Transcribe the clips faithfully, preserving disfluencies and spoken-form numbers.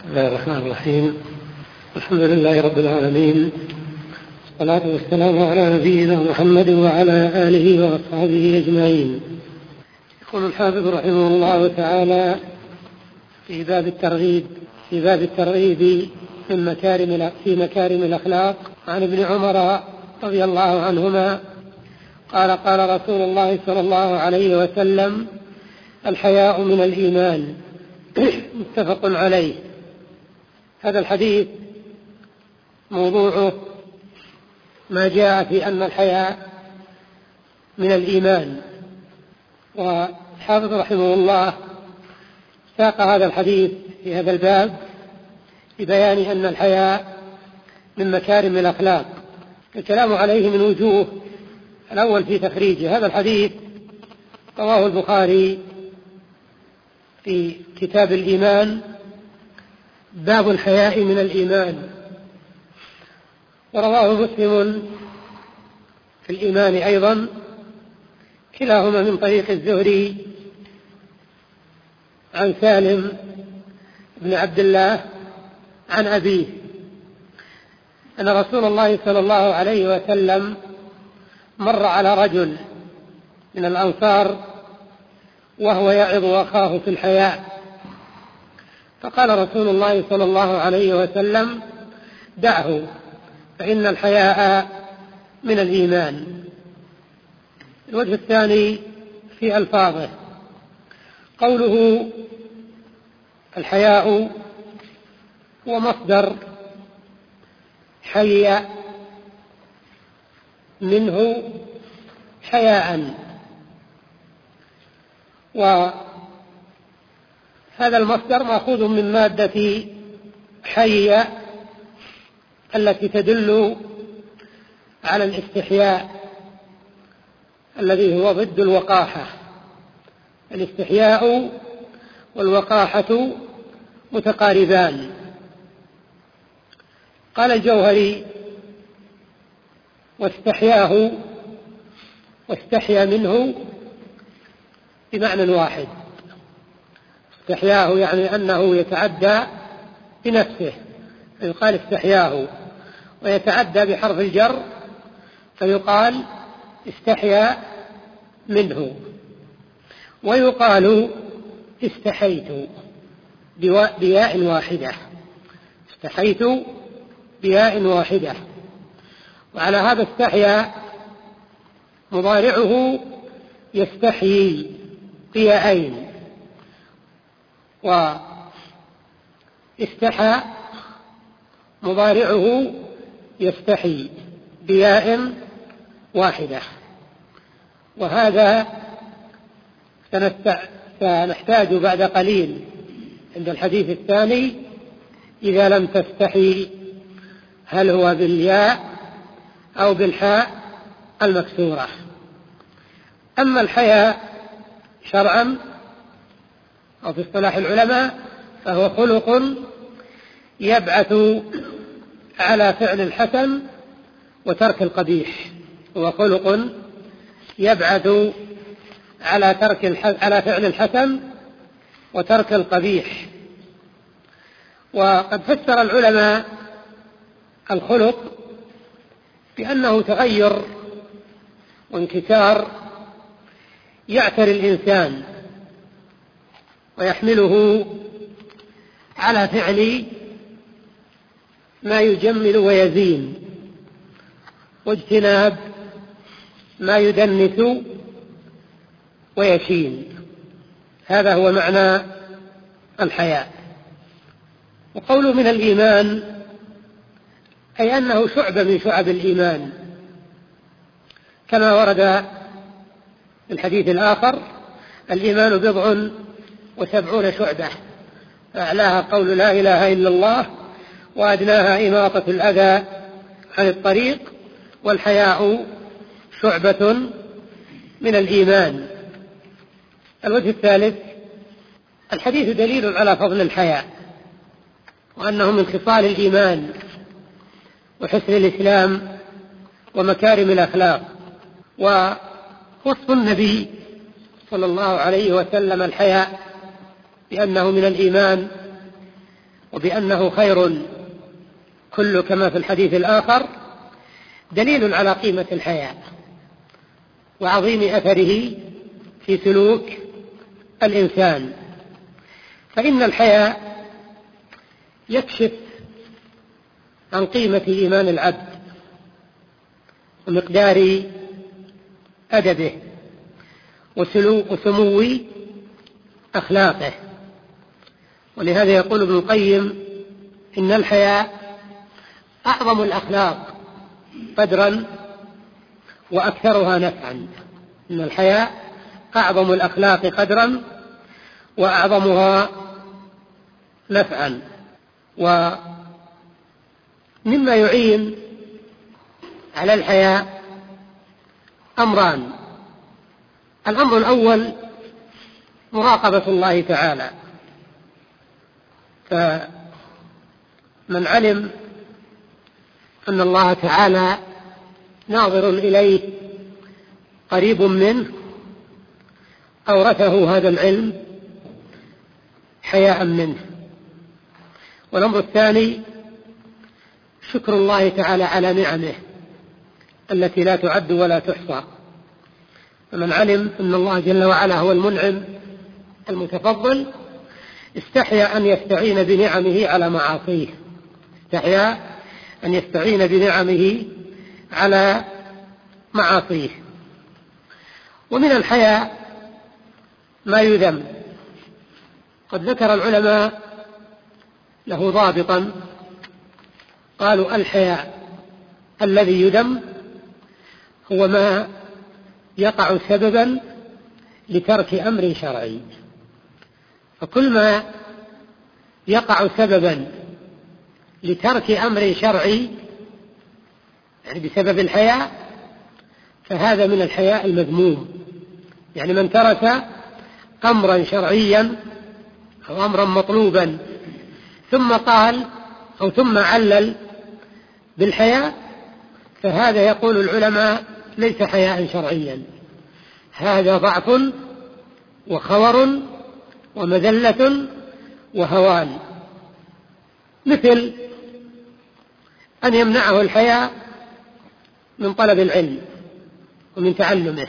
بسم الله الرحمن الرحيم. الحمد لله رب العالمين، والصلاة والسلام على نبينا محمد وعلى آله وأصحابه أجمعين. يقول الحافظ رحمه الله تعالى في باب الترغيب في باب الترغيب من مكارم في مكارم الأخلاق عن ابن عمر رضي الله عنهما قال قال رسول الله صلى الله عليه وسلم: الحياء من الإيمان. متفق عليه. هذا الحديث موضوعه ما جاء في أن الحياء من الإيمان، والحافظ رحمه الله ساق هذا الحديث في هذا الباب ببيان أن الحياء من مكارم الأخلاق. الكلام عليه من وجوه. الأول في تخريج هذا الحديث رواه البخاري في كتاب الإيمان باب الحياء من الإيمان، ورواه مسلم في الإيمان أيضا، كلاهما من طريق الزهري عن سالم بن عبد الله عن أبيه أن رسول الله صلى الله عليه وسلم مر على رجل من الأنصار وهو يعظ أخاه في الحياء، فقال رسول الله صلى الله عليه وسلم: دعه فإن الحياء من الإيمان. الوجه الثاني في ألفاظه، قوله الحياء هو مصدر حي منه حياء، وهذا المصدر مأخوذ من مادة حي التي تدل على الاستحياء الذي هو ضد الوقاحة. الاستحياء والوقاحة متقاربان. قال الجوهري: واستحياه واستحيا منه بمعنى واحد. استحياه يعني أنه يتعدى بنفسه فيقال استحياه، ويتعدى بحرف الجر فيقال استحيا منه، ويقال استحيت بياء واحدة. استحيت بياء واحدة. وعلى هذا استحيا مضارعه يستحيي بياءين، واستحى مضارعه يستحي بياء واحدة. وهذا سنحتاج بعد قليل عند الحديث الثاني: إذا لم تستحي هل هو بالياء أو بالحاء المكسورة. أما الحياء شرعا أو في اصطلاح العلماء فهو خلق يبعث على فعل الحسن وترك القبيح. هو خلق يبعث على ترك الح... على فعل الحسن وترك القبيح. وقد فسر العلماء الخلق بأنه تغير وانكسار يعتري الإنسان ويحمله على فعل ما يجمل ويزين، واجتناب ما يدنس ويشين. هذا هو معنى الحياء. وقوله من الإيمان أي أنه شعبة من شعب الإيمان، كما ورد في الحديث الآخر: الإيمان بضع وسبعون شعبة، أعلاها قول لا إله إلا الله، وأدناها إماطة الأذى عن الطريق، والحياء شعبة من الإيمان. الوجه الثالث، الحديث دليل على فضل الحياء وأنه من خصال الإيمان وحسن الإسلام ومكارم الأخلاق. ووصف النبي صلى الله عليه وسلم الحياء بأنه من الإيمان وبأنه خير كله كما في الحديث الآخر دليل على قيمة الحياء وعظيم أثره في سلوك الإنسان. فإن الحياء يكشف عن قيمة إيمان العبد ومقدار أدبه وسمو أخلاقه. ولهذا يقول ابن القيم إن الحياء أعظم الأخلاق قدرا وأكثرها نفعا. إن الحياء أعظم الأخلاق قدرا وأعظمها نفعا. ومما يعين على الحياء أمران: الأمر الأول مراقبة الله تعالى، فمن علم أن الله تعالى ناظر إليه قريب منه أورثه هذا العلم حياء منه. والأمر الثاني شكر الله تعالى على نعمه التي لا تعد ولا تحصى. فمن علم أن الله جل وعلا هو المنعم المتفضل استحيا أن يستعين بنعمه على معاصيه، استحيا أن يستعين بنعمه على معاصيه. ومن الحياء ما يذم. قد ذكر العلماء له ضابطا، قالوا: الحياء الذي يذم هو ما يقع سببا لترك أمر شرعي. فكل ما يقع سببا لترك أمر شرعي يعني بسبب الحياء فهذا من الحياء المذموم. يعني من ترك أمرا شرعيا أو أمرا مطلوبا ثم قال أو ثم علل بالحياء فهذا يقول العلماء ليس حياء شرعيا، هذا ضعف وخور ومذلة وهوان. مثل أن يمنعه الحياء من طلب العلم ومن تعلمه،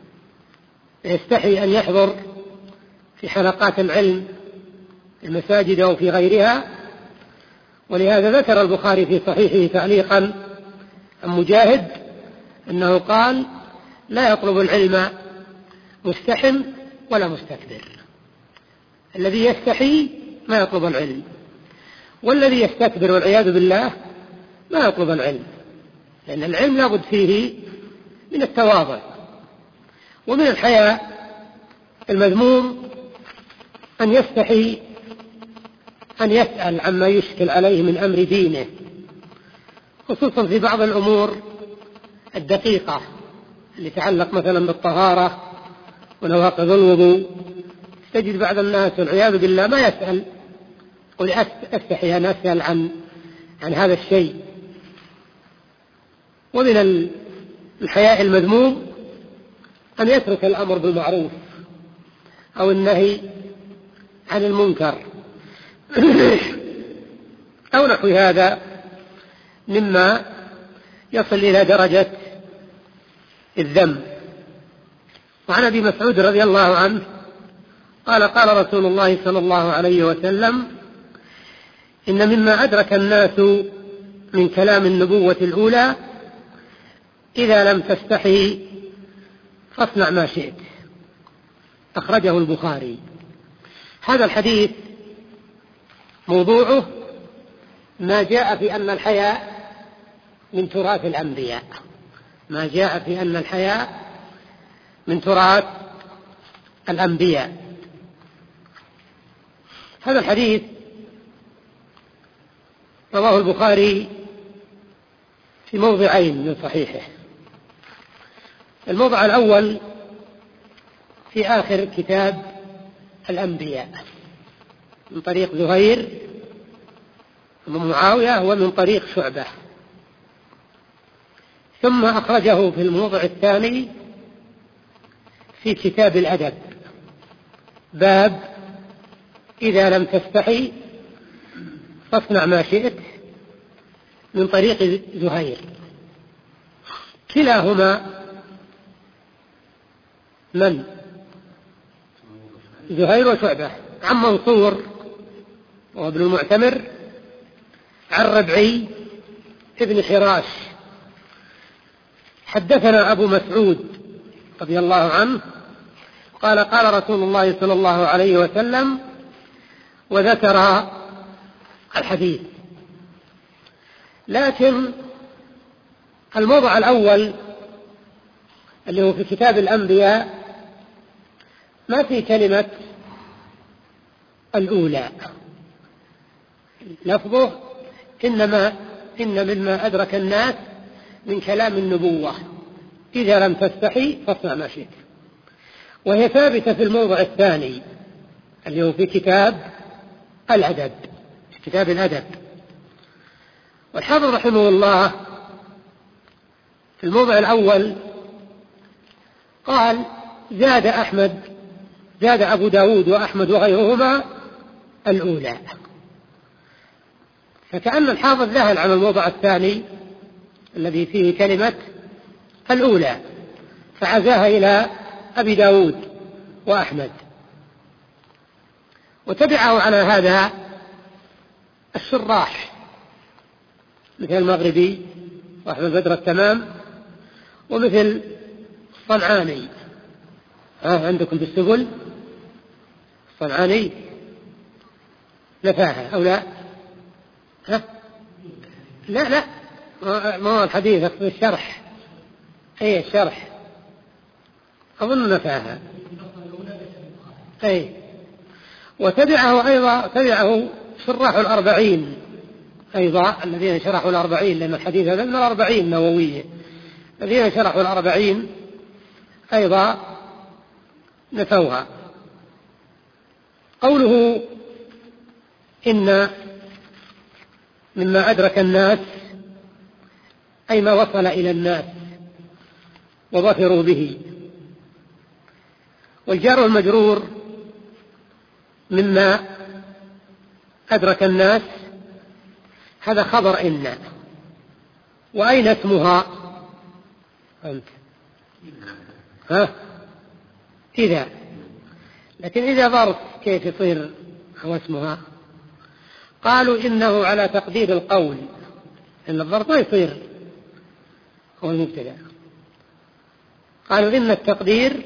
يستحي أن يحضر في حلقات العلم في المساجد أو في غيرها. ولهذا ذكر البخاري في صحيحه تعليقا عن مجاهد أنه قال: لا يطلب العلم مستحم ولا مستكبر. الذي يستحي ما يطلب العلم، والذي يستكبر والعياذ بالله ما يطلب العلم، لأن العلم لا بد فيه من التواضع. ومن الحياء المذموم أن يستحي أن يسأل عما يشكل عليه من أمر دينه، خصوصا في بعض الأمور الدقيقة اللي تتعلق مثلا بالطهارة ونواقض الوضوء. تجد بعض الناس والعياذ بالله ما يسأل، قل أستحي أن أسأل عن عن هذا الشيء. ومن الحياء المذموم أن يترك الأمر بالمعروف أو النهي عن المنكر أو نحو هذا مما يصل إلى درجة الذم. وعن أبي مسعود رضي الله عنه قال: قال رسول الله صلى الله عليه وسلم: إن مما أدرك الناس من كلام النبوة الأولى إذا لم تستحي فاصنع ما شئت. أخرجه البخاري. هذا الحديث موضوعه ما جاء في أن الحياء من تراث الأنبياء، ما جاء في أن الحياء من تراث الأنبياء. هذا الحديث رواه البخاري في موضعين من صحيحه. الموضع الأول في آخر كتاب الأنبياء من طريق زهير بن معاوية ومن طريق شعبة. ثم أخرجه في الموضع الثاني في كتاب الأدب، باب إذا لم تستحي فاصنع ما شئت من طريق زهير. كلاهما من؟ زهير وشعبة عن منصور وابن المعتمر عن ربعي ابن حراش. حدثنا أبو مسعود رضي الله عنه قال قال رسول الله صلى الله عليه وسلم، وذكر الحديث. لكن الموضع الأول اللي هو في كتاب الأنبياء ما في كلمة الأولى، لفظه إنما إن مما أدرك الناس من كلام النبوة إذا لم تستحي فاصنع ما شئت، وهي ثابتة في الموضع الثاني اللي هو في كتاب الأدب، في كتاب الأدب. والحافظ رحمه الله في الموضع الأول قال زاد أحمد زاد أبو داود وأحمد وغيرهما الأولى، فكأن الحافظ ذهل عن الموضع الثاني الذي فيه كلمة الأولى فعزاها إلى أبي داود وأحمد. وتبعه على هذا الشراح مثل المغربي وأحمد بدر التمام ومثل الصنعاني. ها عندكم في السبل الصنعاني نفاها أو لا؟ ها؟ لا لا ما هو الحديث في الشرح. أي الشرح أظن نفاها. أي وتبعه أيضا تبعه شراح الأربعين أيضا الذين شرحوا الأربعين، لأن الحديث هذا من الأربعين النووية، الذين شرحوا الأربعين أيضا نفوها. قوله إن مما أدرك الناس أي ما وصل إلى الناس وظفروا به. والجار المجرور مما أدرك الناس هذا خبر إن. وأين اسمها؟ أنت ها إذا، لكن إذا ظرف كيف يصير هو اسمها؟ قالوا إنه على تقدير القول، إن الظرف ما يصير هو المبتدأ. قالوا إن التقدير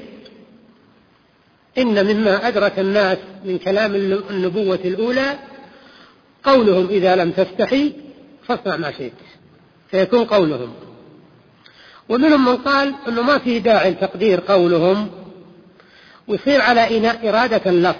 إن مما أدرك الناس من كلام النبوة الأولى قولهم إذا لم تستحي فاصنع ما شئت، فيكون قولهم. ومنهم من قال أنه ما في داعي لتقدير قولهم ويصير على إناء إرادة اللفظ،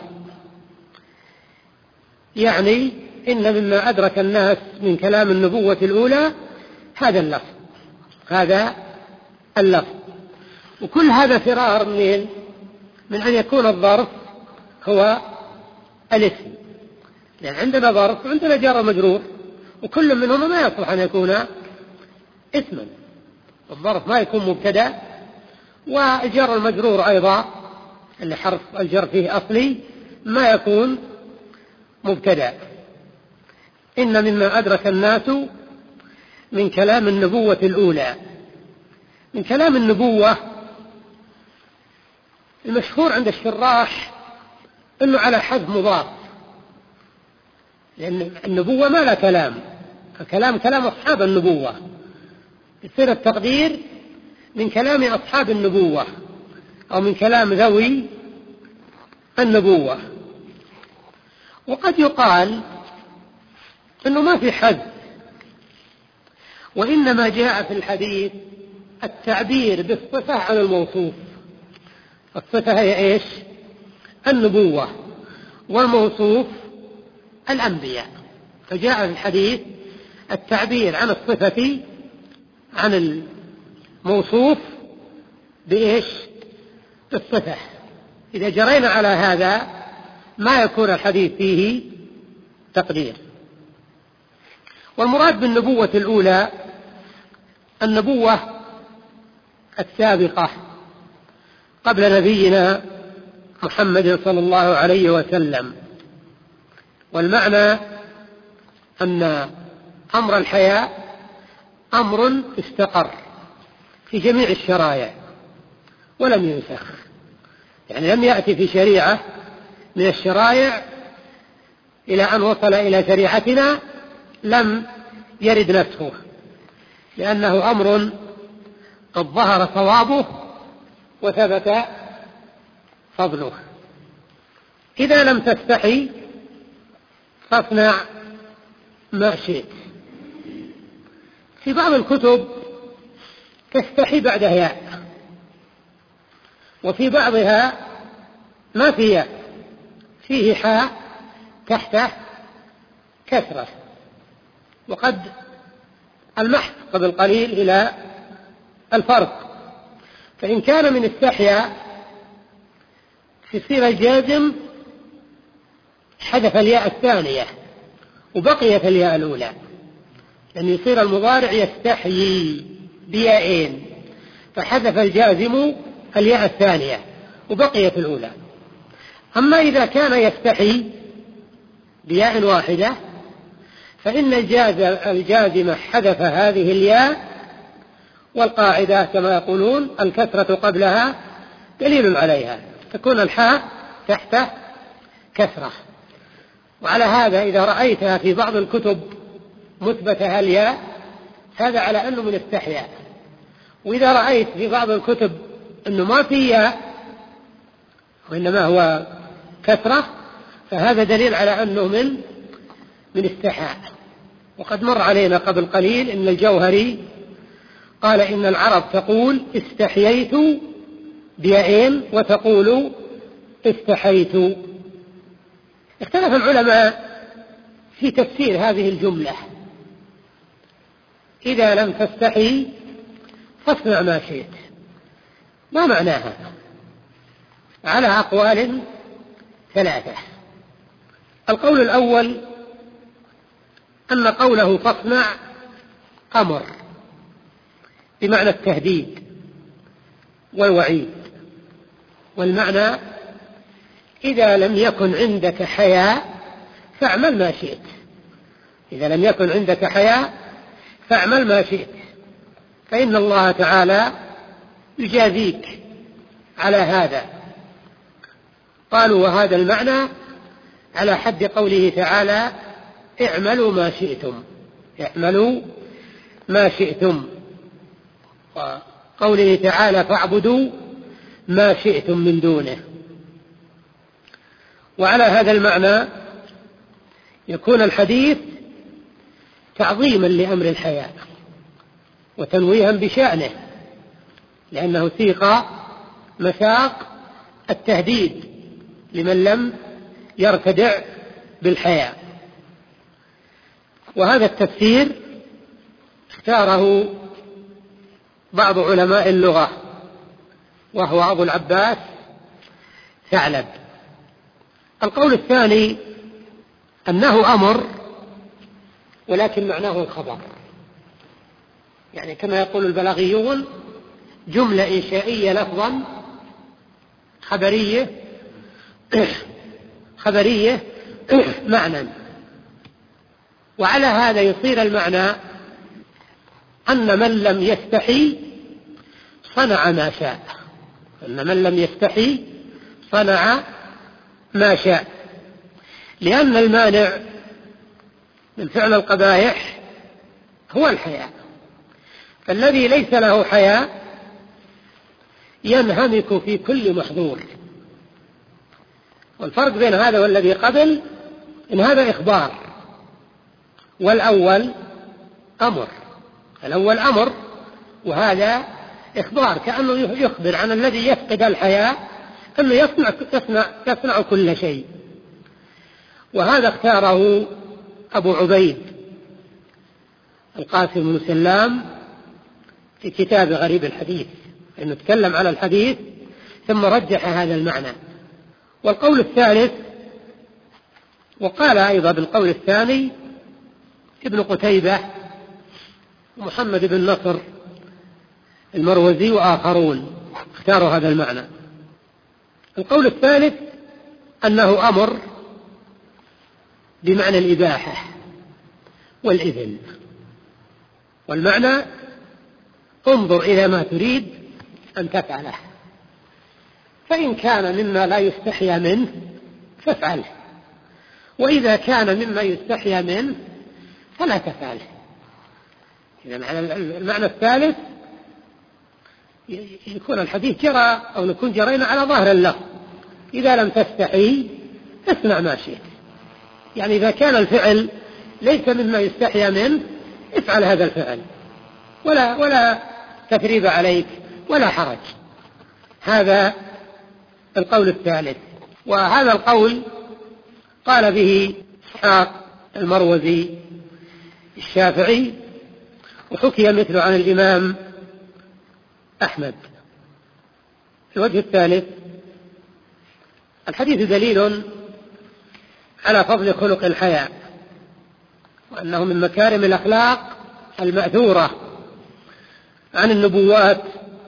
يعني إن مما أدرك الناس من كلام النبوة الأولى هذا اللفظ هذا اللفظ. وكل هذا فرار من من أن يكون الظرف هو الاسم، لأن يعني عندنا ظرف وعندنا جار مجرور، وكل منهما ما يصلح أن يكون اسما. الظرف ما يكون مبتدأ، والجار المجرور أيضا اللي حرف الجر فيه أصلي ما يكون مبتدأ. إن مما أدرك الناس من كلام النبوة الأولى. من كلام النبوة المشهور عند الشراح أنه على حذف مضاف، لأن النبوة ما لا كلام، الكلام كلام أصحاب النبوة، يصير التقدير من كلام أصحاب النبوة أو من كلام ذوي النبوة. وقد يقال أنه ما في حذف، وإنما جاء في الحديث التعبير بالصفة عن الموصوف. الصفة هي إيش؟ النبوة، والموصوف الأنبياء. فجاء في الحديث التعبير عن الصفة عن الموصوف بإيش؟ بالصفة. إذا جرينا على هذا ما يكون الحديث فيه تقدير. والمراد بالنبوة الأولى النبوة السابقة قبل نبينا محمد صلى الله عليه وسلم. والمعنى أن أمر الحياء أمر استقر في جميع الشرائع ولم ينسخ، يعني لم يأتي في شريعة من الشرائع إلى أن وصل إلى شريعتنا لم يرد نسخه، لأنه أمر قد ظهر صوابه وثبت فضله. إذا لم تستحي فاصنع ما شئت. في بعض الكتب تستحي بعد ياء، وفي بعضها ما في ياء، فيه حاء تحته كسرة، وقد المحت قبل قليل إلى الفرق. فإن كان من استحياء في صيغة الجازم حذف الياء الثانية وبقيت الياء الأولى، لأن يصير المضارع يستحيي بياءين، فحذف الجازم الياء الثانية وبقيت الأولى. أما إذا كان يستحي بياء واحدة فإن الجازم حذف هذه الياء، والقاعدة كما يقولون الكسرة قبلها دليل عليها، تكون الحاء تحت كسرة. وعلى هذا إذا رأيتها في بعض الكتب مثبتها الياء هذا على أنه من استحياء، وإذا رأيت في بعض الكتب أنه ما في ياء وإنما هو كسرة فهذا دليل على أنه من من استحياء. وقد مر علينا قبل قليل إن الجوهري قال إن العرب تقول استحييت بيائين وتقول استحييت. اختلف العلماء في تفسير هذه الجملة، إذا لم تستحي فاصنع ما شئت، ما معناها؟ على أقوال ثلاثة. القول الأول أن قوله فاصنع أمر بمعنى التهديد والوعيد، والمعنى إذا لم يكن عندك حياء فاعمل ما شئت، إذا لم يكن عندك حياء فاعمل ما شئت، فإن الله تعالى يجازيك على هذا. قالوا وهذا المعنى على حد قوله تعالى اعملوا ما شئتم، اعملوا ما شئتم، وقوله تعالى فاعبدوا ما شئتم من دونه. وعلى هذا المعنى يكون الحديث تعظيما لأمر الحياء وتنويها بشأنه، لأنه سيق مساق التهديد لمن لم يرتدع بالحياء. وهذا التفسير اختاره بعض علماء اللغة وهو أبو العباس ثعلب. القول الثاني أنه أمر ولكن معناه الخبر، يعني كما يقول البلاغيون جملة إنشائية لفظا خبرية خبرية معنى. وعلى هذا يصير المعنى أن من لم يستحي صنع ما شاء، أن من لم يستحي صنع ما شاء، لأن المانع من فعل القبائح هو الحياء، فالذي ليس له حياء ينهمك في كل محظور. والفرق بين هذا والذي قبل إن هذا إخبار والأول أمر، الأول أمر وهذا إخبار، كأنه يخبر عن الذي يفقد الحياء أنه يصنع, يصنع, يصنع كل شيء. وهذا اختاره أبو عبيد القاسم بن سلام في كتاب غريب الحديث، أنه تكلم على الحديث ثم رجح هذا المعنى. والقول الثالث وقال أيضا بالقول الثاني ابن قتيبة ومحمد بن نصر المروزي وآخرون اختاروا هذا المعنى. القول الثالث أنه أمر بمعنى الإباحة، والإذن. والمعنى انظر إلى ما تريد أن تفعله، فإن كان مما لا يستحيا منه فافعله، وإذا كان مما يستحيا منه فلا تفعله. إذا المعنى الثالث يكون الحديث جرى أو نكون جرينا على ظاهر الله، إذا لم تستحي اصنع ما شئت. يعني إذا كان الفعل ليس مما يستحيا منه افعل هذا الفعل، ولا ولا تثريب عليك ولا حرج. هذا القول الثالث. وهذا القول قال به إسحاق المروزي الشافعي، وحكي مثله عن الإمام أحمد. الوجه الثالث: الحديث دليل على فضل خلق الحياء، وأنه من مكارم الأخلاق المأثورة عن النبوات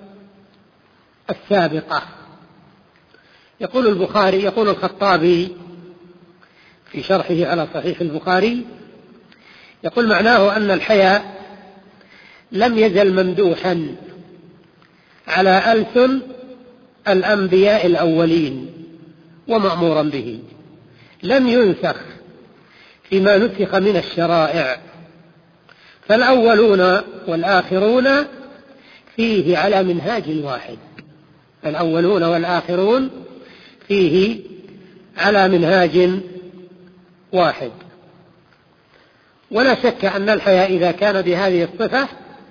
السابقة. يقول البخاري يقول الخطابي في شرحه على صحيح البخاري، يقول معناه أن الحياء لم يزل ممدوحا على ألسن الأنبياء الأولين ومأمورا به، لم ينسخ فيما نسخ من الشرائع، فالأولون والآخرون فيه على منهاج واحد. الأولون والآخرون فيه على منهاج واحد. ولا شك أن الحياء إذا كان بهذه الصفة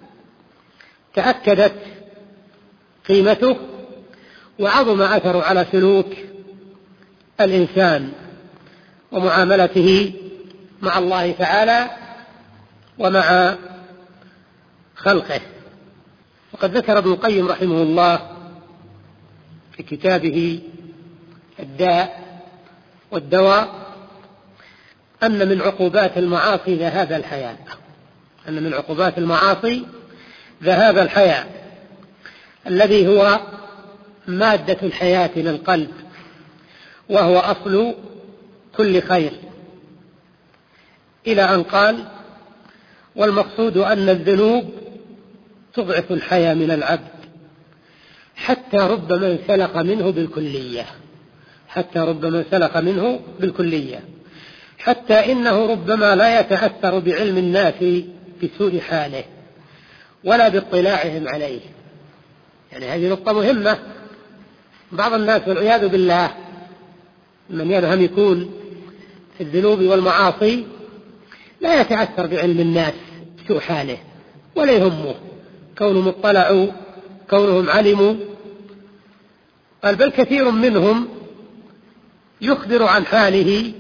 تأكدت قيمته وعظم أثره على سلوك الإنسان ومعاملته مع الله تعالى ومع خلقه. وقد ذكر ابن القيم رحمه الله في كتابه الداء والدواء أن من عقوبات المعاصي ذهاب الحياء، أن من عقوبات المعاصي ذهاب الحياء الذي هو مادة الحياة للقلب، وهو أصل كل خير، إلى أن قال: والمقصود أن الذنوب تضعف الحياة من العبد حتى ربما انسلخ منه بالكلية، حتى ربما انسلخ منه بالكلية، حتى إنه ربما لا يتأثر بعلم الناس بسوء حاله ولا باطلاعهم عليه. يعني هذه نقطة مهمة. بعض الناس والعياذ بالله من ينهم يكون في الذنوب والمعاصي لا يتأثر بعلم الناس سوء حاله ولا يهمه كونهم اطلعوا كونهم علموا، قال بل كثير منهم يخبر عن حاله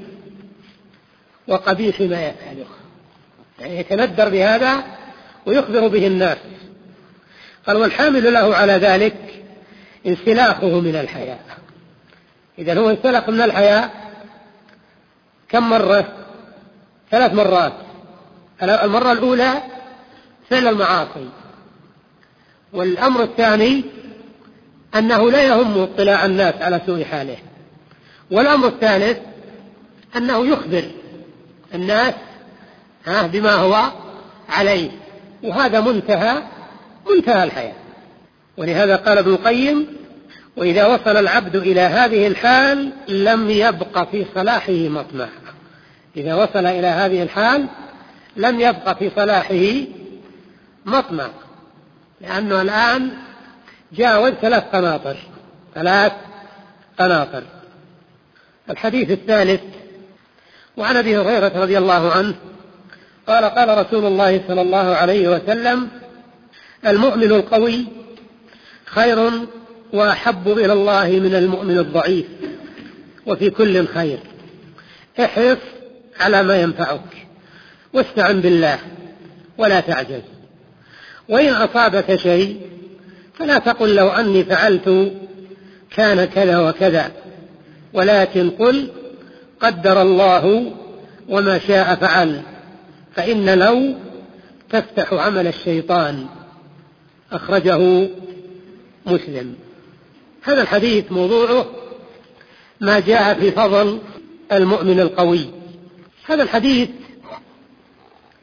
وقبيح ما يفعله، يعني يتندر بهذا ويخبر به الناس. قال والحامل له على ذلك انسلاخه من الحياة. إذا هو انسلخ من الحياة كم مرة؟ ثلاث مرات. المرة الأولى فعل المعاصي، والأمر الثاني أنه لا يهم اطلاع الناس على سوء حاله، والأمر الثالث أنه يخبر الناس بما هو عليه، وهذا منتهى منتهى الحياة. ولهذا قال ابن القيم: وإذا وصل العبد إلى هذه الحال لم يبق في صلاحه مطمع. إذا وصل إلى هذه الحال لم يبق في صلاحه مطمع، لأنه الآن جاوز ثلاث قناطر ثلاث قناطر. الحديث الثالث: وعن أبي هريرة رضي الله عنه قال: قال رسول الله صلى الله عليه وسلم: المؤمن القوي خير وأحب إلى الله من المؤمن الضعيف، وفي كل خير، احرص على ما ينفعك واستعن بالله ولا تعجز، وإن أصابك شيء فلا تقل لو أني فعلت كان كذا وكذا، ولكن قل قدر الله وما شاء فعل، فإن لو تفتح عمل الشيطان. أخرجه مسلم. هذا الحديث موضوعه ما جاء في فضل المؤمن القوي. هذا الحديث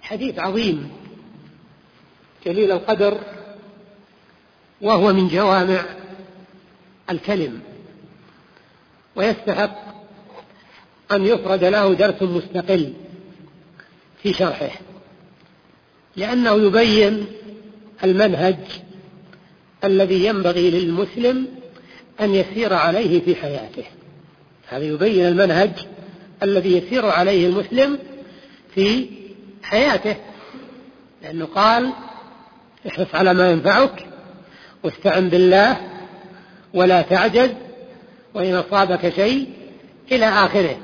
حديث عظيم جليل القدر، وهو من جوامع الكلم، ويستحق أن يفرد له درس مستقل في شرحه، لأنه يبين المنهج الذي ينبغي للمسلم أن يسير عليه في حياته. هذا يبين المنهج الذي يسير عليه المسلم في حياته، لأنه قال: احرص على ما ينفعك واستعن بالله ولا تعجز وإن أصابك شيء إلى آخره.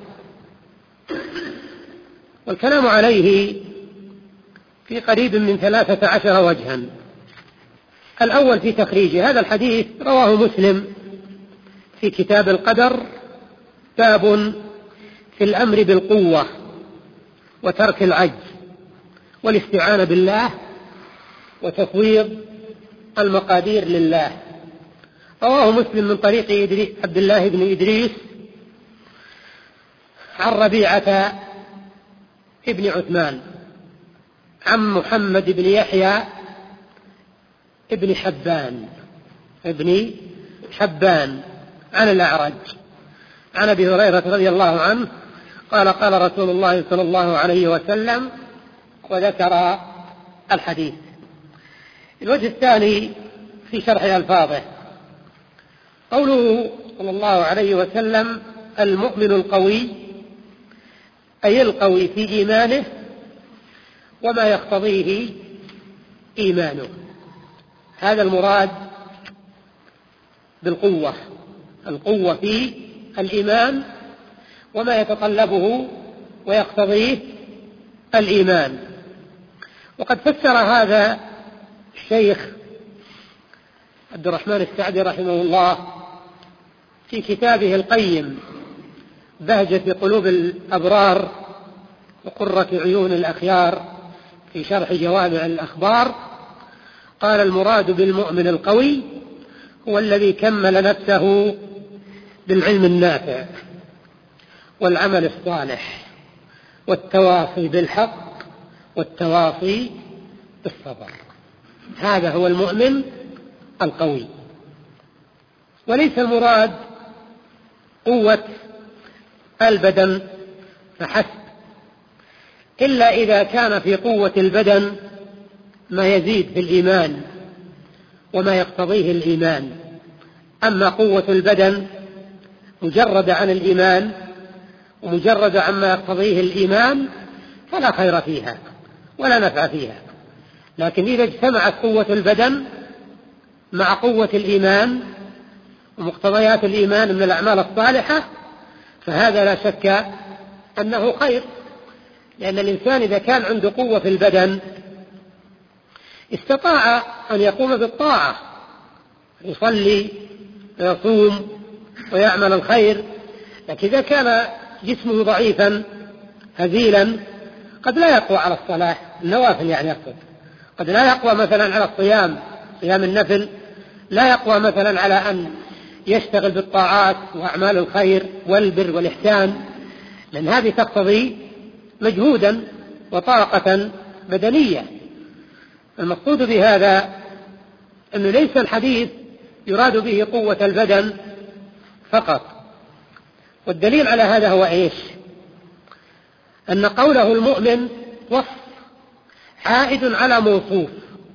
والكلام عليه في قريب من ثلاثة عشر وجها. الأول في تخريجه. هذا الحديث رواه مسلم في كتاب القدر، باب في الأمر بالقوة وترك العجز والاستعانة بالله وتفويض المقادير لله. رواه مسلم من طريق عبد الله بن إدريس عن ربيعة ابن عثمان عن محمد بن يحيى ابن حبان ابن حبان عن الأعرج عن أبي هريرة رضي الله عنه قال: قال رسول الله صلى الله عليه وسلم، وذكر الحديث. الوجه الثاني في شرح ألفاظه، قوله صلى الله عليه وسلم: المؤمن القوي، أي القوي في إيمانه وما يقتضيه إيمانه. هذا المراد بالقوة، القوة في الإيمان وما يتطلبه ويقتضيه الإيمان. وقد فسر هذا الشيخ عبد الرحمن السعدي رحمه الله في كتابه القيم بهجة قلوب الأبرار وقرة عيون الأخيار في شرح جوامع الأخبار. قال: المراد بالمؤمن القوي هو الذي كمل نفسه بالعلم النافع والعمل الصالح والتواصي بالحق والتواصي بالصبر. هذا هو المؤمن القوي. وليس المراد قوة البدن فحسب، إلا إذا كان في قوة البدن ما يزيد في الإيمان وما يقتضيه الإيمان. أما قوة البدن مجردة عن الإيمان ومجردة عما يقتضيه الإيمان فلا خير فيها ولا نفع فيها. لكن إذا اجتمعت قوة البدن مع قوة الإيمان ومقتضيات الإيمان من الأعمال الصالحة فهذا لا شك أنه خير، لأن الإنسان إذا كان عنده قوة في البدن استطاع أن يقوم بالطاعة، يصلي ويصوم ويعمل الخير. لكن إذا كان جسمه ضعيفا هزيلا قد لا يقوى على الصلاة النوافل، يعني يقصد قد لا يقوى مثلا على الصيام صيام النفل، لا يقوى مثلا على أن يشتغل بالطاعات وأعمال الخير والبر والإحسان، لأن هذه تقتضي مجهودا وطاقة بدنية. المقصود بهذا أنه ليس الحديث يراد به قوة البدن فقط. والدليل على هذا هو إيش؟ أن قوله المؤمن وصف عائد على موصوف.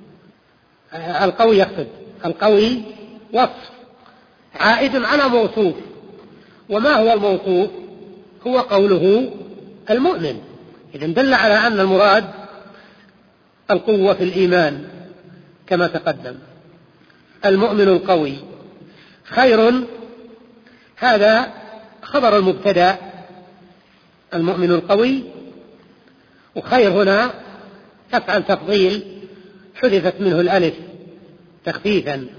القوي يقصد القوي وصف عائد على موصوف. وما هو الموصوف؟ هو قوله المؤمن. إذن دل على أن المراد القوة في الإيمان كما تقدم. المؤمن القوي خير، هذا خبر المبتدأ المؤمن القوي، وخير هنا تفعل تفضيل حذفت منه الألف تخفيفا.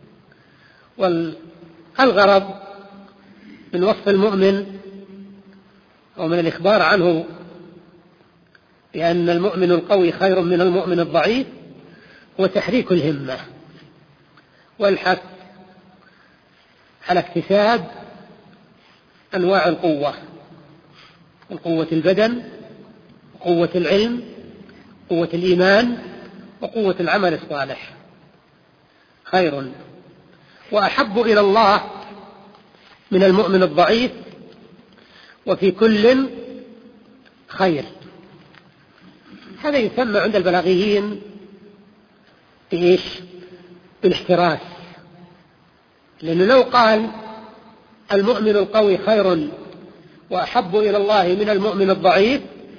والغرض من وصف المؤمن أو من الإخبار عنه بأن المؤمن القوي خير من المؤمن الضعيف هو تحريك الهمة والحث على اكتساب أنواع القوة: قوة البدن، قوة العلم، قوة الإيمان وقوة العمل الصالح خير وأحب إلى الله من المؤمن الضعيف وفي كل خير. هذا يسمى عند البلاغيين إيش؟ بالاحتراس. لأنه لو قال المؤمن القوي خير وأحب إلى الله من المؤمن الضعيف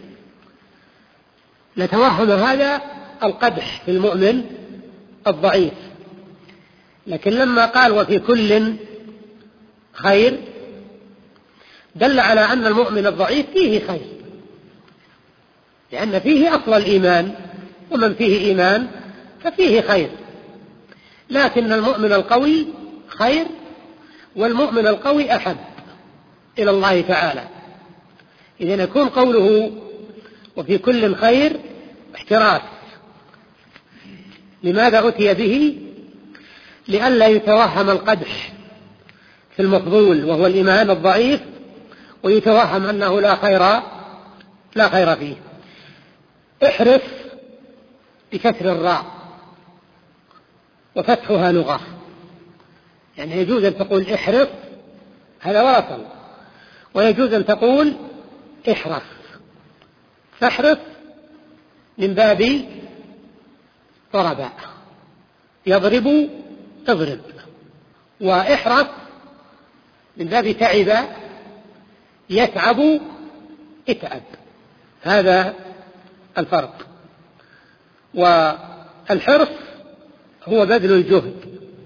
لتوهم هذا القدح في المؤمن الضعيف، لكن لما قال وفي كل خير دل على أن المؤمن الضعيف فيه خير، لأن فيه أصل الإيمان، ومن فيه إيمان ففيه خير، لكن المؤمن القوي خير، والمؤمن القوي أحب إلى الله تعالى. إذن يكون قوله وفي كل خير احتراس. لماذا أتي به؟ لئلا يتوهم القدح في المفضول وهو الإيمان الضعيف ويتوهم أنه لا خير لا خير فيه. احرص بكسر الراء وفتحها لغة، يعني يجوز أن تقول احرص هذا وصل، ويجوز أن تقول احرص. فاحرص من باب ضرب يضرب اضرب، واحرص من باب تعب يتعب اتعب. هذا الفرق. والحرص هو بذل الجهد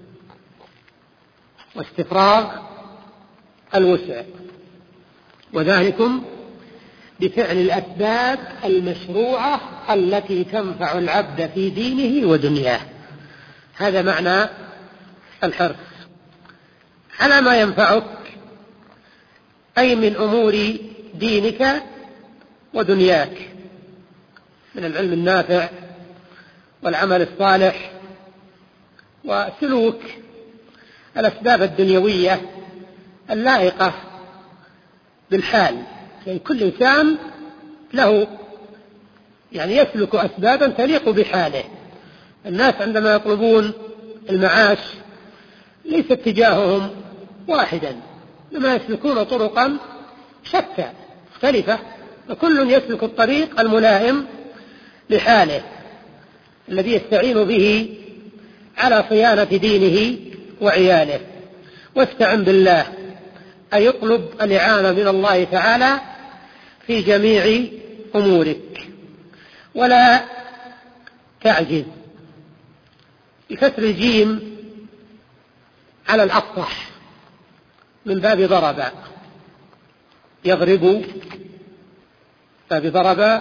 واستفراغ الوسع، وذلكم بفعل الأسباب المشروعة التي تنفع العبد في دينه ودنياه. هذا معنى الحرص على ما ينفعك، أي من أمور دينك ودنياك، من العلم النافع والعمل الصالح وسلوك الأسباب الدنيوية اللائقة بالحال. يعني كل إنسان له يعني يسلك أسبابا تليق بحاله. الناس عندما يطلبون المعاش ليس اتجاههم واحدا، لما يسلكون طرقا شتى مختلفة، وكل يسلك الطريق الملائم لحاله الذي يستعين به على صيانة دينه وعياله. واستعن بالله، أي يطلب الإعانة من الله تعالى في جميع أمورك، ولا تعجز. بكسر الجيم على الأفصح من باب ضرب يضرب، باب ضرب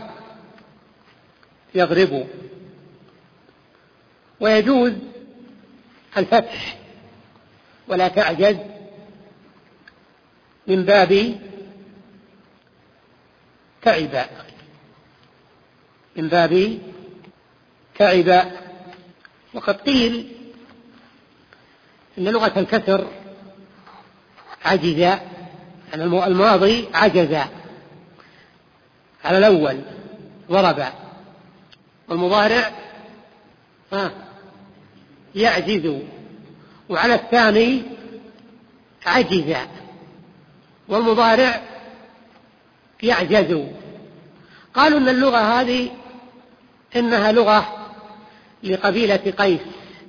يضرب. ويجوز الفتح ولا تعجز من باب تعب، من باب تعب. وقد قيل إن لغة الكسر عجز، يعني الماضي عجز على الأول ضرب، والمضارع ها يعجز، وعلى الثاني عجز، والمضارع يعجز. قالوا أن اللغة هذه إنها لغة لقبيلة قيس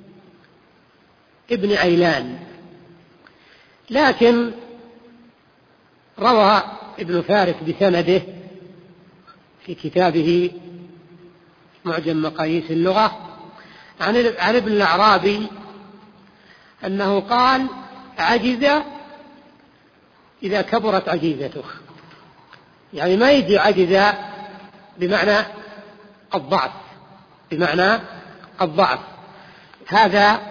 ابن عيلان، لكن روى ابن فارس بسنده في كتابه معجم مقاييس اللغة عن ابن الأعرابي أنه قال عجز إذا كبرت عجيزته، يعني ما يجي عجز بمعنى الضعف، بمعنى الضعف. هذا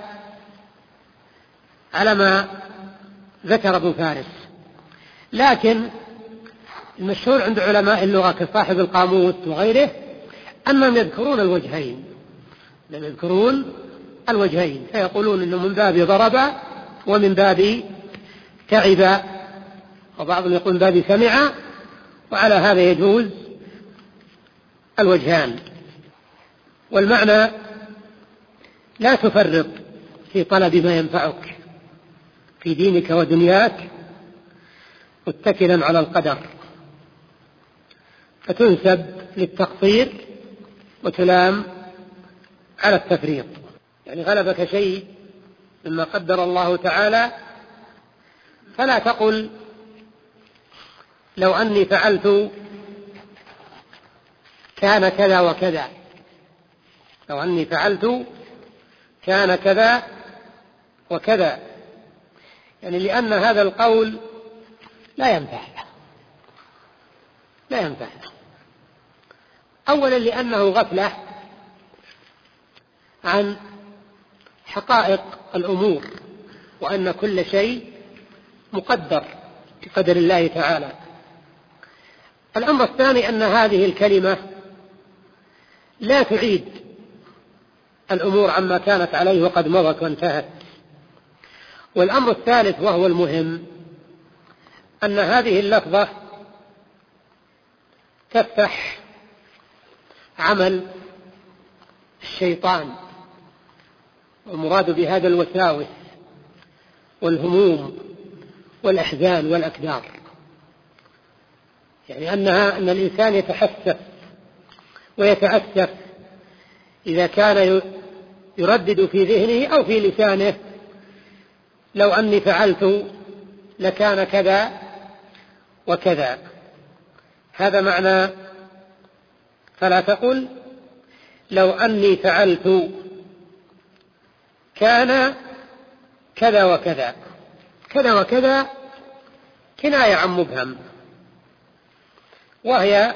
على ما ذكر ابن فارس. لكن المشهور عند علماء اللغة كصاحب القاموس وغيره أنهم يذكرون الوجهين، لم يذكرون الوجهين، فيقولون إنه من باب ضرب ومن باب تعب، وبعضهم يقول من باب سمع، وعلى هذا يجوز الوجهان. والمعنى لا تفرط في طلب ما ينفعك في دينك ودنياك متكلا على القدر، فتنسب للتقصير وتلام على التفريط. يعني غلبك شيء مما قدر الله تعالى فلا تقل لو أني فعلت كان كذا وكذا، لو أني فعلت كان كذا وكذا، يعني لأن هذا القول لا ينفع لا ينفع أولا لأنه غفلة عن حقائق الأمور، وأن كل شيء مقدر بقدر الله تعالى. الأمر الثاني أن هذه الكلمة لا تعيد الأمور عما كانت عليه وقد مضت وانتهت. والأمر الثالث وهو المهم أن هذه اللفظة تفتح عمل الشيطان، والمراد بهذا الوساوس والهموم والأحزان والأكدار، يعني أنها أن الإنسان يتحسف ويتأسف إذا كان يردد في ذهنه أو في لسانه لو أني فعلت لكان كذا وكذا. هذا معنى فلا تقل لو أني فعلت كان كذا وكذا. كذا وكذا كناية عن مبهم، وهي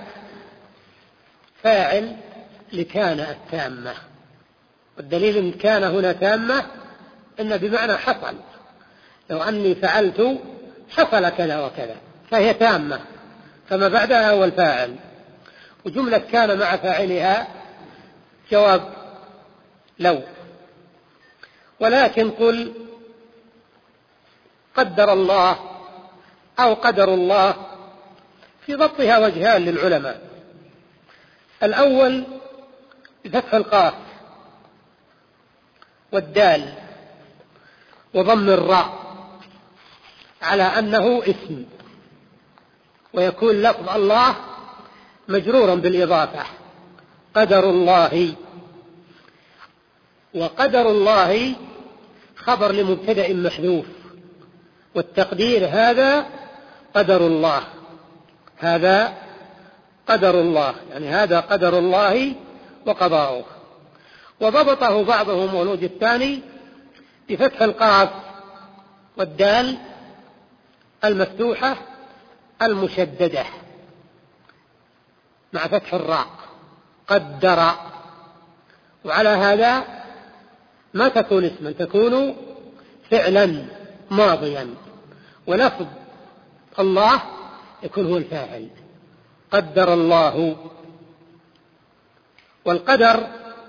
فاعل لكان التامة، والدليل إن كان هنا تامة إن بمعنى حصل، لو أني فعلت حصل كذا وكذا، فهي تامة، فما بعدها هو الفاعل. وجملة كان مع فاعلها جواب لو. ولكن قل قدر الله أو قدر الله، في ضبطها وجهان للعلماء. الأول بفتح القاف والدال وضم الراء على أنه اسم، ويكون لفظ الله مجرورا بالإضافة، قدر الله. وقدر الله خبر لمبتدأ محذوف، والتقدير هذا قدر الله، هذا قدر الله، يعني هذا قدر الله وقضاؤه. وضبطه بعضهم والوجه الثاني بفتح القاف والدال المفتوحة المشددة مع فتح الراء، قدر. وعلى هذا ما تكون اسما، تكون فعلا ماضيا، ولفظ الله يكون هو الفاعل، قدر الله. والقدر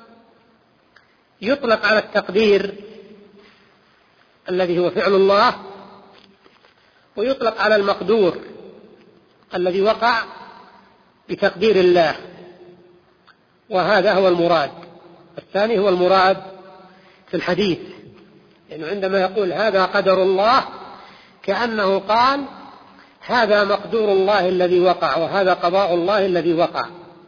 يطلق على التقدير الذي هو فعل الله، ويطلق على المقدور الذي وقع بتقدير الله، وهذا هو المراد. الثاني هو المراد في الحديث، لأنه عندما يقول هذا قدر الله كأنه قال هذا مقدور الله الذي وقع، وهذا قضاء الله الذي وقع.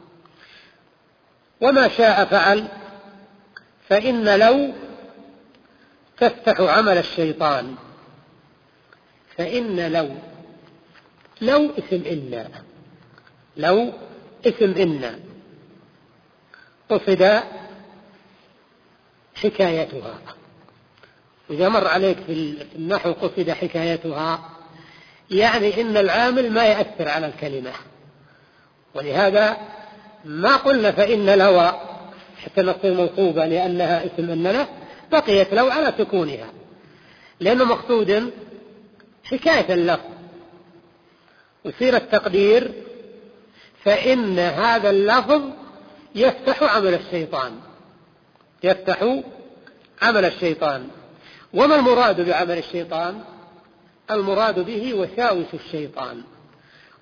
وما شاء فعل، فإن لو تفتح عمل الشيطان، فإن لو لو اسم إن، لو اسم إن قصد حكايتها. إذا مر عليك في النحو قصد حكايتها، يعني إن العامل ما يأثر على الكلمة. ولهذا ما قلنا فإن لو حتى نصير منصوبة لأنها اسم إننا، بقيت لو على سكونها، لأنه مقصود حكاية اللفظ. ويصير التقدير فإن هذا اللفظ يفتح عمل الشيطان، يفتح عمل الشيطان. وما المراد بعمل الشيطان؟ المراد به وساوس الشيطان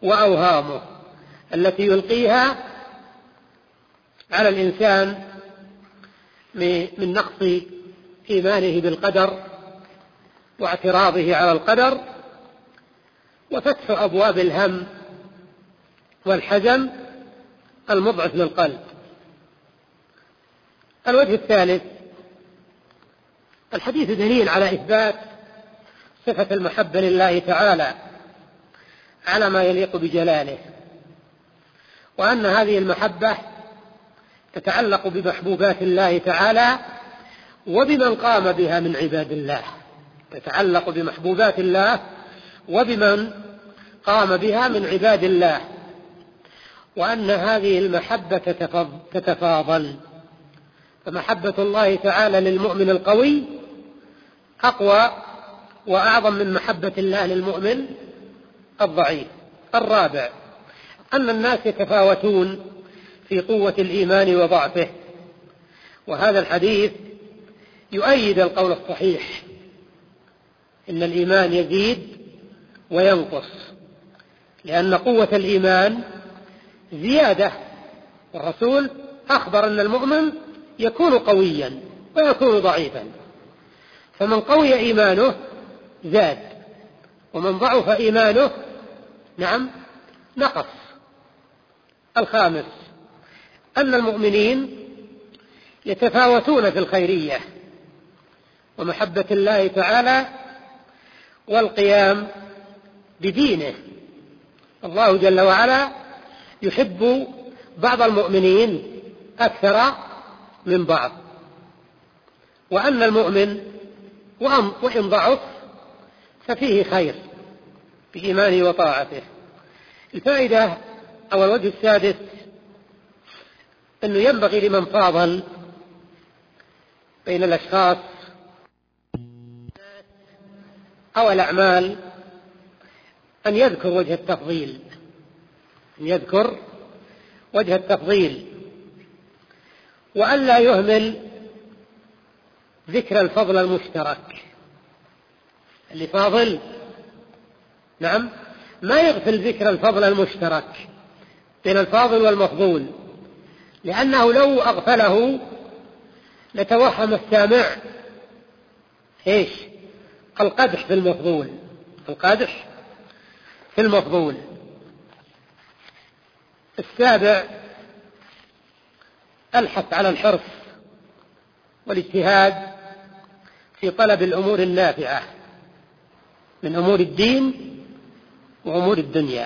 وأوهامه التي يلقيها على الإنسان من نقص إيمانه بالقدر واعتراضه على القدر، وفتح أبواب الهم والحزن المضعف للقلب. الوجه الثالث: الحديث دليل على إثبات صفة المحبة لله تعالى على ما يليق بجلاله، وأن هذه المحبة تتعلق بمحبوبات الله تعالى وبمن قام بها من عباد الله، تتعلق بمحبوبات الله وبمن قام بها من عباد الله، وأن هذه المحبة تتفاضل، فمحبة الله تعالى للمؤمن القوي أقوى وأعظم من محبة الله للمؤمن الضعيف. الرابع: أن الناس يتفاوتون في قوة الإيمان وضعفه، وهذا الحديث يؤيد القول الصحيح إن الإيمان يزيد وينقص، لأن قوة الإيمان زيادة، والرسول أخبر أن المؤمن يكون قويا ويكون ضعيفا، فمن قوي إيمانه زاد، ومن ضعف إيمانه نعم نقص. الخامس: أن المؤمنين يتفاوتون في الخيرية ومحبة الله تعالى والقيام بدينه. الله جل وعلا يحب بعض المؤمنين أكثر من بعض، وأن المؤمن وإن ضعف ففيه خير في إيمانه وطاعته. الفائدة أو الوجه السادس: أنه ينبغي لمن فاضل بين الأشخاص أو الأعمال أن يذكر وجه التفضيل، أن يذكر وجه التفضيل، وأن لا يهمل ذكر الفضل المشترك. اللي فاضل نعم ما يغفل ذكر الفضل المشترك بين الفاضل والمفضول، لأنه لو أغفله لتوهم السامع إيش؟ القدح في المفضول، القدح في المفضول. السابع: الحث على الحرص والاجتهاد في طلب الأمور النافعة من أمور الدين وأمور الدنيا.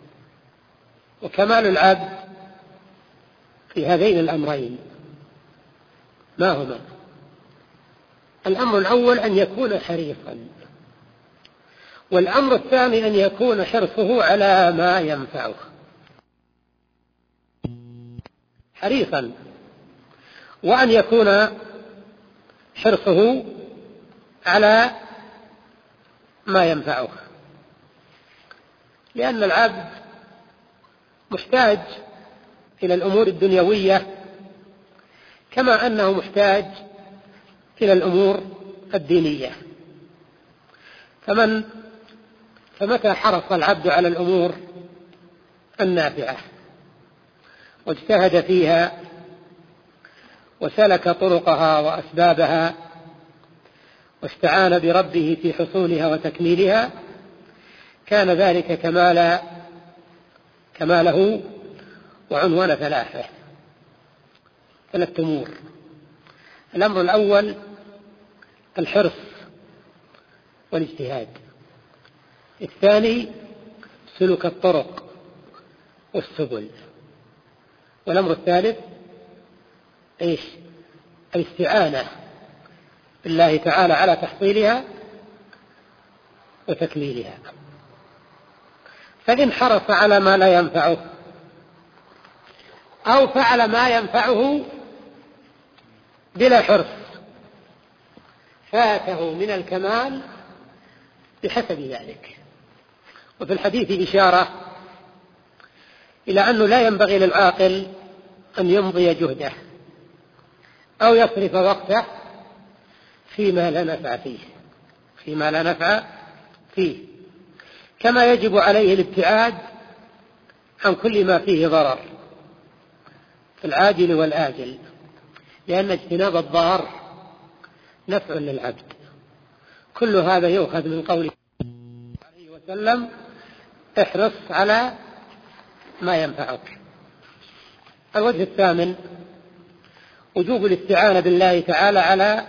وكمال العبد في هذين الأمرين ما هما؟ الأمر الأول أن يكون حريصا، والأمر الثاني أن يكون حرصه على ما ينفعه. حريصا، وأن يكون حرصه على ما ينفعه، لأن العبد محتاج إلى الأمور الدنيوية كما أنه محتاج إلى الأمور الدينية. فمن فمتى حرص العبد على الأمور النافعة واجتهد فيها وسلك طرقها وأسبابها واستعان بربه في حصولها وتكميلها، كان ذلك كمال كماله وعنوان فلاحه. ثلاث أمور: الأمر الأول الحرص والاجتهاد، الثاني سلوك الطرق والسبل، والأمر الثالث إيش؟ الاستعانة بالله تعالى على تحصيلها وتكميلها. فإن حرص على ما لا ينفعه أو فعل ما ينفعه بلا حرص فاته من الكمال بحسب ذلك. وفي الحديث إشارة إلى أنه لا ينبغي للعاقل أن يمضي جهده أو يصرف وقته فيما لا نفع فيه فيما لا نفع فيه كما يجب عليه الابتعاد عن كل ما فيه ضرر في العاجل والآجل، لأن اجتناب الضار نفع للعبد. كل هذا يؤخذ من قوله عليه وسلم: احرص على ما ينفعك. الوجه الثامن: وجوب الاستعانة بالله تعالى على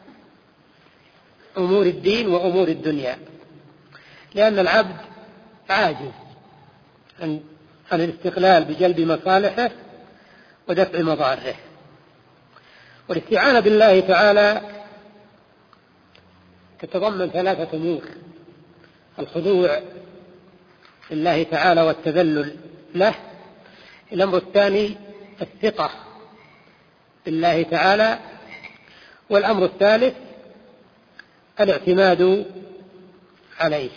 أمور الدين وأمور الدنيا، لأن العبد عاجز عن الاستقلال بجلب مصالحه ودفع مضاره. والاستعانة بالله تعالى تتضمن ثلاثة أمور: الخضوع لله تعالى والتذلل له. الأمر الثاني الثقة بالله تعالى. والأمر الثالث الاعتماد عليه.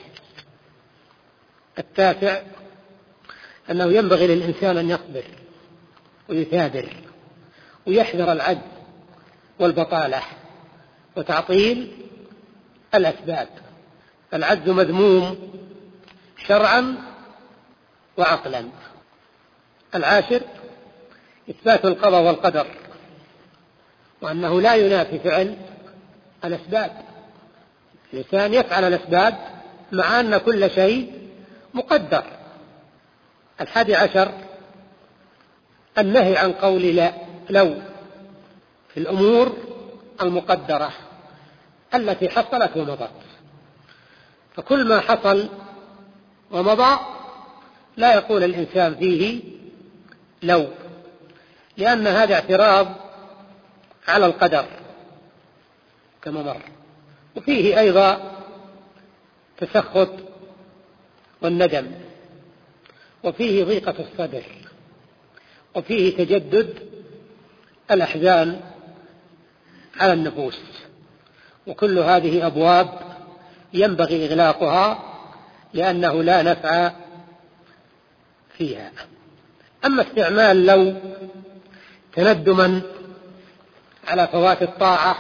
التاسع أنه ينبغي للإنسان أن يصبر ويثابر ويحذر العجز والبطالة وتعطيل الأسباب. العجز مذموم شرعا وعقلا. العاشر إثبات القضاء والقدر، وأنه لا ينافي فعل الأسباب. الإنسان يفعل الأسباب مع أن كل شيء مقدر. الحادي عشر النهي عن قول لا لو في الأمور المقدرة التي حصلت ومضت. فكل ما حصل ومضى لا يقول الإنسان فيه لو، لأن هذا اعتراض على القدر كما مر. وفيه أيضا تسخط والندم، وفيه ضيقة الصدر، وفيه تجدد الأحزان على النفوس. وكل هذه أبواب ينبغي إغلاقها لأنه لا نفع فيها. أما استعمال لو تندما على فوات الطاعة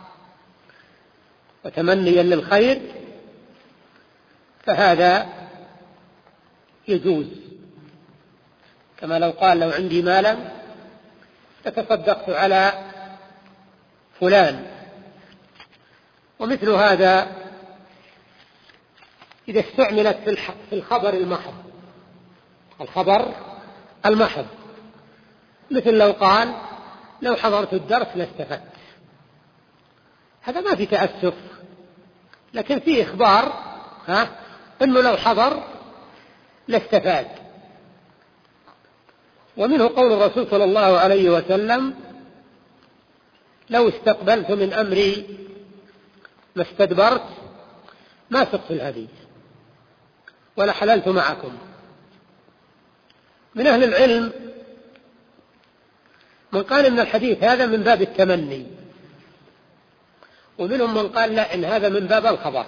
وتمنيا للخير فهذا يجوز، كما لو قال: لو عندي مالا لتصدقت على فلان. ومثل هذا إذا استعملت في الخبر المحض، الخبر المحض، مثل لو قال: لو حضرت الدرس لاستفدت. هذا ما في تأسف، لكن فيه إخبار ها أنه لو حضر لاستفاد. ومنه قول الرسول صلى الله عليه وسلم: لو استقبلت من أمري ما استدبرت ما سقت الهدي ولا حللت معكم. من أهل العلم من قال إن الحديث هذا من باب التمني، ومنهم من قال لا، إن هذا من باب الخبر.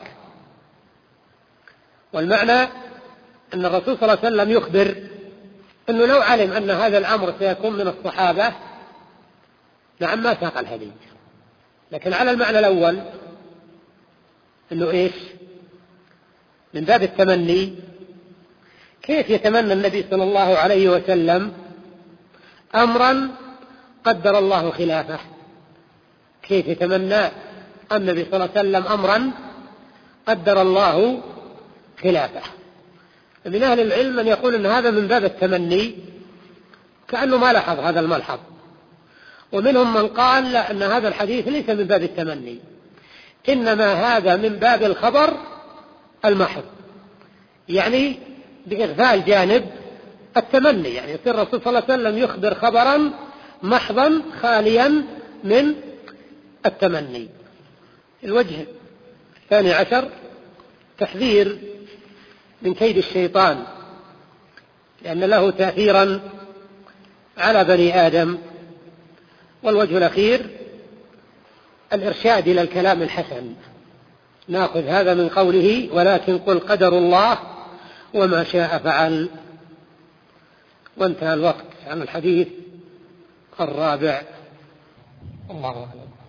والمعنى أن الرسول صلى الله عليه وسلم يخبر أنه لو علم أن هذا الأمر سيكون من الصحابة نعم ما ساق الهدي. لكن على المعنى الأول أنه إيش؟ من باب التمني. كيف يتمنى النبي صلى الله عليه وسلم أمرا قدر الله خلافه؟ كيف يتمنى النبي صلى الله عليه وسلم أمرا قدر الله خلافه؟ من أهل العلم من يقول أن هذا من باب التمني كأنه ما لاحظ هذا الملحظ. ومنهم من قال لا، أن هذا الحديث ليس من باب التمني، إنما هذا من باب الخبر المحض، يعني بإغفال جانب التمني. يعني يصير الرسول صلى الله عليه وسلم يخبر خبرا محضا خاليا من التمني. الوجه الثاني عشر تحذير من كيد الشيطان، لأن له تأثيرا على بني آدم. والوجه الأخير الإرشاد إلى الكلام الحسن. نأخذ هذا من قوله: ولكن قل قدر الله وما شاء فعل. وانتهى الوقت عن الحديث الرابع. الله أعلم.